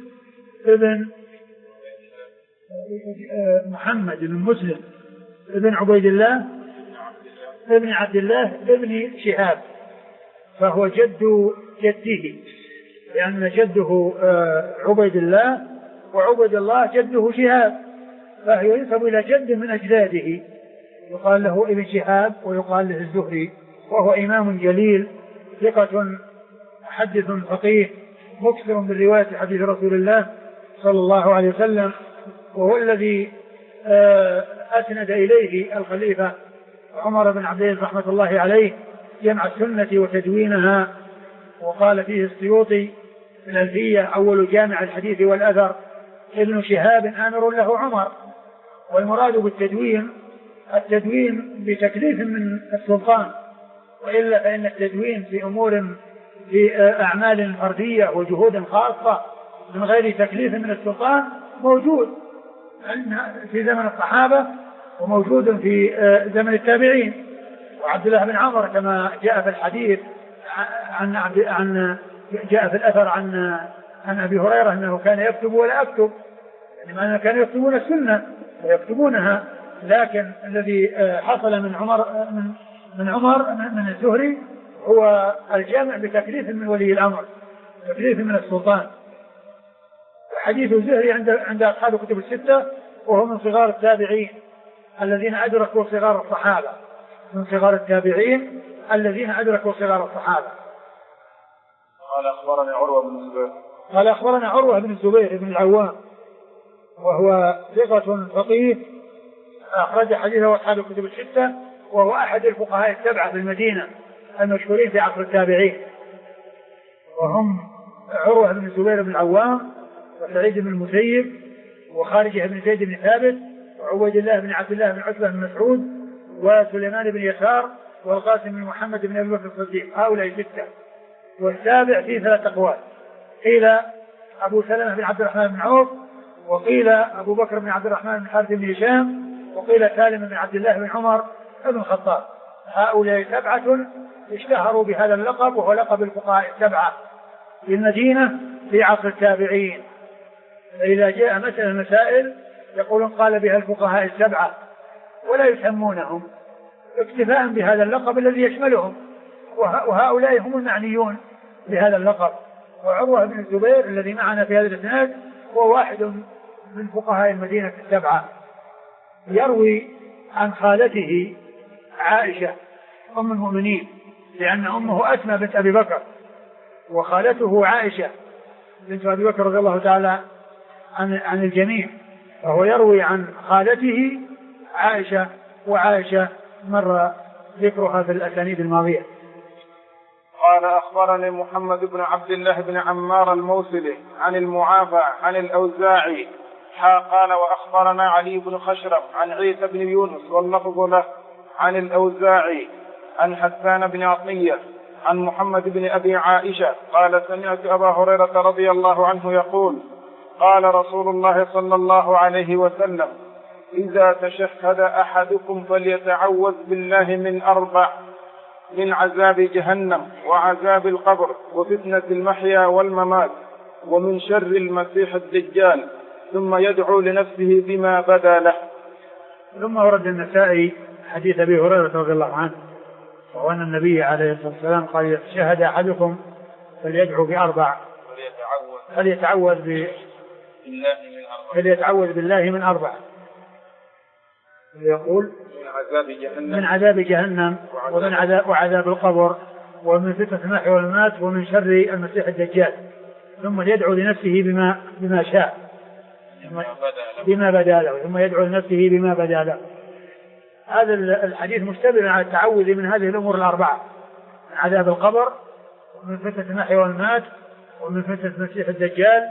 محمد بن مسلم ابن عبيد الله ابن عبد الله ابن شهاب، فهو جد جده، لأن جده عبيد الله وعبد الله جده شهاب، فهو ينسب إلى جد من أجداده، يقال له ابن شهاب ويقال له الزهري، وهو إمام جليل ثقة محدث فقيه مكثر من رواية حديث رسول الله صلى الله عليه وسلم، وهو الذي أسند إليه الخليفة عمر بن عبد العزيز رحمة الله عليه جمع السنة وتدوينها. وقال فيه السيوطي في الألفية: أول جامع الحديث والأثر ابن شهاب آمر له عمر. والمراد بالتدوين التدوين بتكليف من السلطان، وإلا فإن التدوين في أمور في أعمال فردية وجهود خاصة من غير تكليف من السلطان موجود في زمن الصحابة وموجود في زمن التابعين. وعبد الله بن عمر كما جاء في الحديث جاء في الأثر عن أبي هريرة أنه كان يكتب ولا أكتب، يعني أنه كانوا يكتبون السنة ويكتبونها، لكن الذي حصل من عمر من الزهري هو الجامع بتكليف من ولي الأمر، تكليف من السلطان. حديث الزهري عند أصحاب الكتب الستة، وهو من صغار التابعين الذين أدركوا صغار الصحابة، من صغار التابعين الذين أدركوا صغار الصحابة. قال أخبرنا عروة بن الزبير، قال أخبرنا عروة بن الزبير بن العوام، وهو ثقة فقيه أخرج حديثه أصحاب الكتب الستة، وهو أحد الفقهاء السبعة في المدينة المشهورين في عصر التابعين، وهم عروة بن الزبير بن العوام وسعيد بن المسيب وخارجة بن زيد بن ثابت وعبيد الله بن عبد الله بن عتبة بن مسعود وسليمان بن يسار والقاسم بن محمد بن أبي بكر الصديق، هؤلاء ستة. والسابع فيه 3 أقوال، قيل أبو سلمة بن عبد الرحمن بن عوف، وقيل أبو بكر بن عبد الرحمن بن حارث بن هشام، وقيل سالم بن عبد الله بن عمر بن الخطاب. هؤلاء 7 اشتهروا بهذا اللقب، وهو لقب الفقهاء السبعة في المدينة في عصر التابعين. فإذا جاء مسألة مسائل يقولون قال بها الفقهاء السبعة، ولا يسمونهم اكتفاء بهذا اللقب الذي يشملهم، وهؤلاء هم المعنيون بهذا اللقب. وعروة بن الزبير الذي معنا في هذا الإسناد هو واحد من فقهاء المدينة السبعة، يروي عن خالته عائشة أم المؤمنين، لأن أمه أسمى بنت أبي بكر، وخالته عائشة بنت أبي بكر رضي الله تعالى عن الجميع، فهو يروي عن خالته عائشة، وعائشة مر ذكرها في الأسانيد الماضية. قال أخبرني محمد بن عبد الله بن عمار الموصلي عن المعافى عن الأوزاعي قال وأخبرنا علي بن خشرم عن عيسى بن يونس واللفظ له عن الأوزاعي عن حسان بن عطية عن محمد بن أبي عائشة قال سمعت أبا هريرة رضي الله عنه يقول قال رسول الله صلى الله عليه وسلم إذا تشهد أحدكم فليتعوذ بالله من 4: من عذاب جهنم وعذاب القبر وفتنة المحيا والممات ومن شر المسيح الدجال، ثم يدعو لنفسه بما بدا له. ثم ورد النسائي حديث أبي هريرة رضي الله عنه وهو أن النبي عليه الصلاة والسلام قال إذا شهد أحدكم فليدعو ب4: فليتعوذ بالله من 4. يقول من عذاب جهنم ومن عذاب القبر ومن فتنة المحيا والممات ومن شر المسيح الدجال، ثم يدعو لنفسه بما شاء بما بدا له، ثم يدعو لنفسه بما بدا له. هذا الحديث مشتمل على التعوذ من هذه الأمور 4: من عذاب القبر ومن فتنة المحيا والممات ومن فتنة المسيح الدجال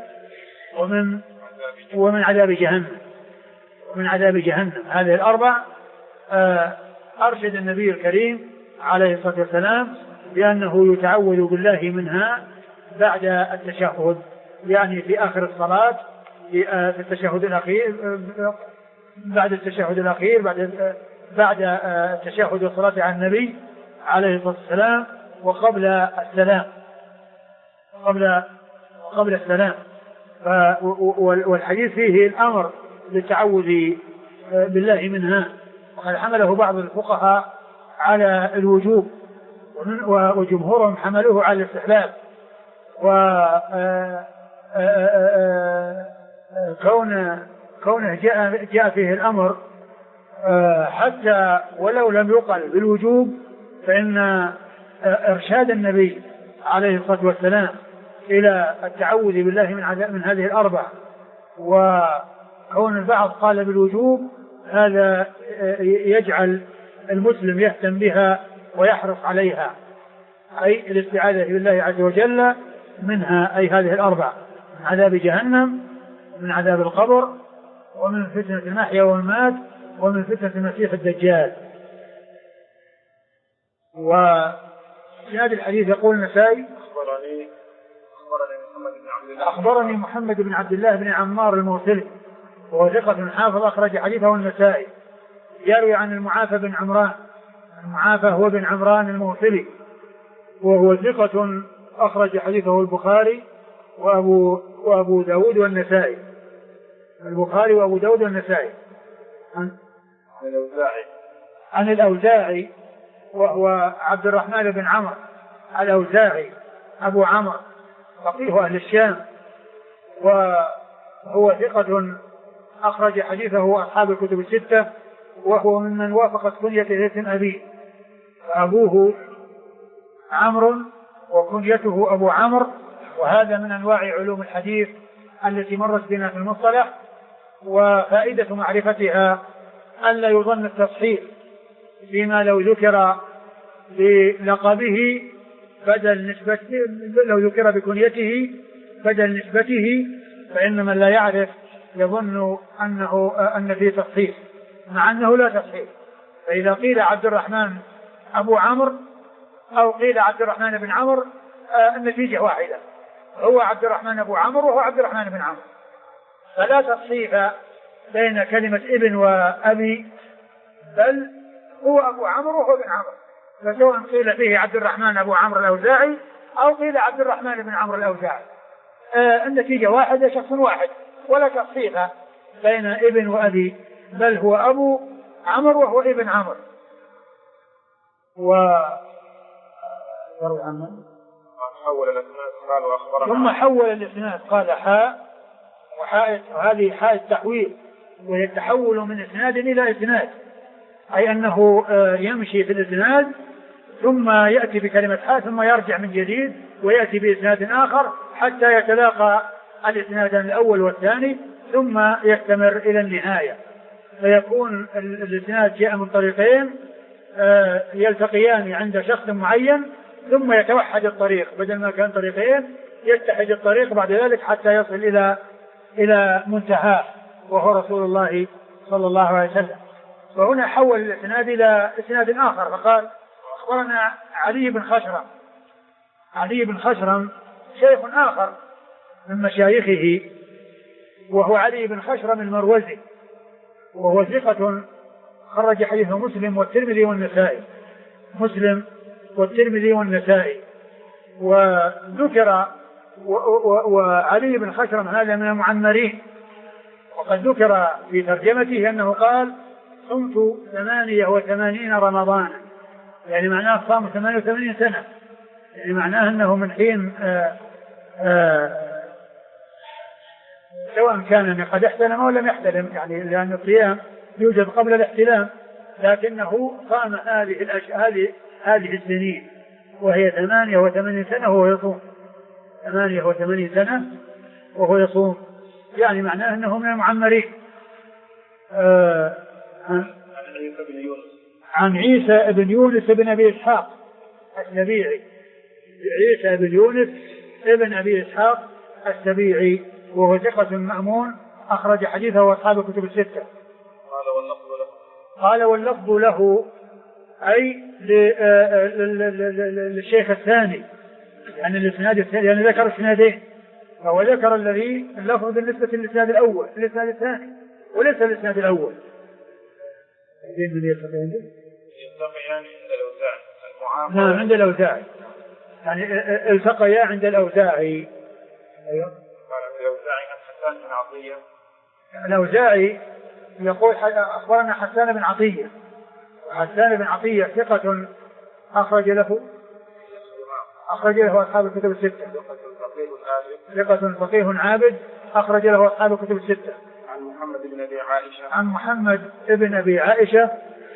ومن عذاب جهنم. من عذاب جهنم هذه 4 أرشد النبي الكريم عليه الصلاة والسلام بأنه يتعوذ بالله منها بعد التشهد، يعني في آخر الصلاة في التشهد الأخير، بعد التشهد الأخير بعد التشهد والصلاة على النبي عليه الصلاة والسلام وقبل السلام قبل السلام. والحديث فيه الأمر بالتعوذ بالله منها، وقد حمله بعض الفقهاء على الوجوب وجمهورهم حملوه على الاستحباب، كونه جاء فيه الأمر حتى ولو لم يقل بالوجوب، فإن إرشاد النبي عليه الصلاة والسلام إلى التعوذ بالله من هذه 4 وكون البعض قال بالوجوب هذا يجعل المسلم يهتم بها ويحرص عليها، أي الاستعاذة بالله عز وجل منها، أي هذه 4: من عذاب جهنم ومن عذاب القبر ومن فتنة المحيا والممات ومن فتنة المسيح الدجال. وفي هذا الحديث يقول النسائي أخبرني محمد بن عبد الله بن عمار الموصلي وهو ثقة حافظ أخرج حديثه النسائي. يروي عن المعافى بن عمران، المعافى هو بن عمران الموصلي وهو ثقة أخرج حديثه البخاري وأبو داود والنسائي. البخاري وأبو داود والنسائي. عن الأوزاعي وهو عبد الرحمن بن عمرو الأوزاعي أبو عمرو فقيه أهل الشام، وهو ثقة أخرج حديثه أصحاب الكتب 6، وهو ممن وافقت كنيته اسم أبيه، أبوه عمرو وكنيته أبو عمرو، وهذا من أنواع علوم الحديث التي مرت بنا في المصطلح. وفائدة معرفتها ألا يظن التصحيح فيما لو ذكر بلقبه بدل نسبته، لو ذكر بكنيته بدل نسبته، فإن من لا يعرف يظن أن فيه تصحيح مع أنه لا تصحيح. فإذا قيل عبد الرحمن أبو عمرو أو قيل عبد الرحمن بن عمرو النتيجة واحدة، هو عبد الرحمن أبو عمرو وهو عبد الرحمن بن عمرو، فلا تصحيح بين كلمة ابن وأبي، بل هو أبو عمرو وهو بن عمرو، فسواء قيل فيه عبد الرحمن أبو عمرو الأوزاعي أو قيل عبد الرحمن بن عمرو الأوزاعي، النتيجة واحدة، شخص واحد، ولا تصحيح بين ابن وأبي، بل هو أبو عمرو وهو ابن عمرو. ثم حول الإسناد قال حاء، وهذه حاء التحويل، وهي التحول من إسناد إلى إسناد، أي أنه يمشي في الإسناد ثم يأتي بكلمة حاء ثم يرجع من جديد ويأتي بإسناد آخر حتى يتلاقى الإسنادان الأول والثاني ثم يستمر إلى النهاية، فيكون الإسناد جاء من طريقين يلتقيان عند شخص معين ثم يتوحد الطريق، بدل ما كان طريقين يتحد الطريق بعد ذلك حتى يصل إلى منتهاه وهو رسول الله صلى الله عليه وسلم. وهنا حول الإسناد إلى إسناد آخر فقال أخبرنا علي بن خشرم. علي بن خشرم شيخ آخر من مشايخه وهو علي بن خشرم المروزي، وهو ثقة خرج حديثه مسلم والترمذي والنسائي. مسلم والترمذي والنسائي. وذكر وعلي بن خشرم هذا من المعمرين، وقد ذكر في ترجمته أنه قال صمت 88 رمضانا، يعني معناه صام 88 سنة، يعني معناه أنه من حين سواء كان قد احتلم أو لم يحتلم، يعني لأن الصيام يوجد قبل الاحتلام، لكنه صام هذه السنين وهي 88 سنة وهو يصوم 88 سنة وهو يصوم، يعني معناه أنه من المعمرين. عن عيسى بن يونس بن أبي إسحاق السبيعي. عيسى بن يونس بن أبي إسحاق السبيعي وهو ثقة مأمون أخرج حديثه وأصحاب الكتب الستة. قال واللفظ له أي للشيخ الثاني، يعني الإسناد الثاني، يعني ذكر الإسنادين، فهو ذكر الذي اللفظ بالنسبة للإسناد الأول، الإسناد الثاني وليس الإسناد الأول. من يلتقيان عند الأوزاعي. نعم عند الأوزاعي، يعني التقيا عند الأوزاعي. أيوه. قال الأوزاعي عن حسان بن عطية. الأوزاعي يقول أخبرنا حسان بن عطية. حسان بن عطية ثقة أخرج له أصحاب الكتب الستة. ثقة فقيه عابد أخرج له أصحاب الكتب الستة. عن محمد بن أبي عائشة.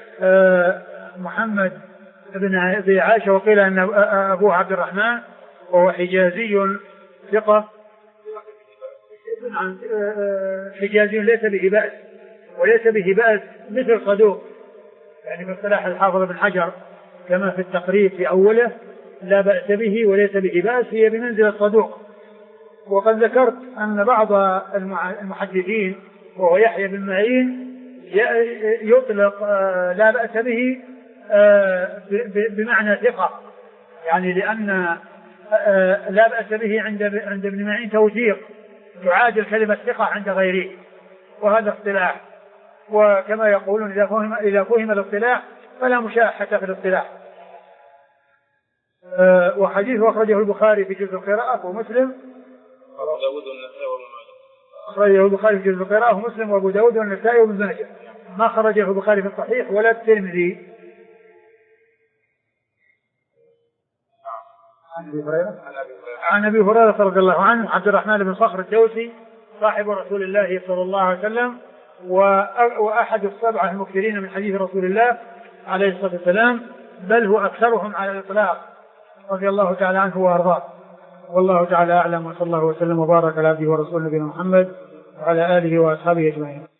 محمد بن أبي عائشة وقيل أن أبوه عبد الرحمن وهو حجازي ثقة. حجازي ليس به بأس، وليس به بأس مثل صدوق، يعني في اصطلاح الحافظ بن حجر كما في التقريب في أوله لا بأس به وليس به بأس، هي بمنزل الصدوق. وقد ذكرت أن بعض المحدثين وهو يحيى بن معين يطلق لا بأس به بمعنى ثقة، يعني لأن لا بأس به عند ابن معين توثيق يعادل كلمة ثقة عند غيره، وهذا اصطلاح، وكما يقولون إذا فهم الاصطلاح فلا مشاحة في الاصطلاح. وحديث أخرجه البخاري في جزء القراءة ومسلم، أخرجه البخاري في جزء القراءة ومسلم وأبو داود والنسائي وابن ماجه، ما خرجه البخاري في الصحيح ولا الترمذي. عن أبي هريرة رضي الله عنه عبد الرحمن بن صخر الدوسي صاحب رسول الله صلى الله عليه وسلم وأحد السبعة المكثرين من حديث رسول الله عليه الصلاة والسلام، بل هو أكثرهم على الإطلاق، رضي الله تعالى عنه وأرضاه. والله تعالى أعلم، وصلى الله وسلم وبارك على عبده ورسوله نبينا محمد وعلى آله وأصحابه أجمعين.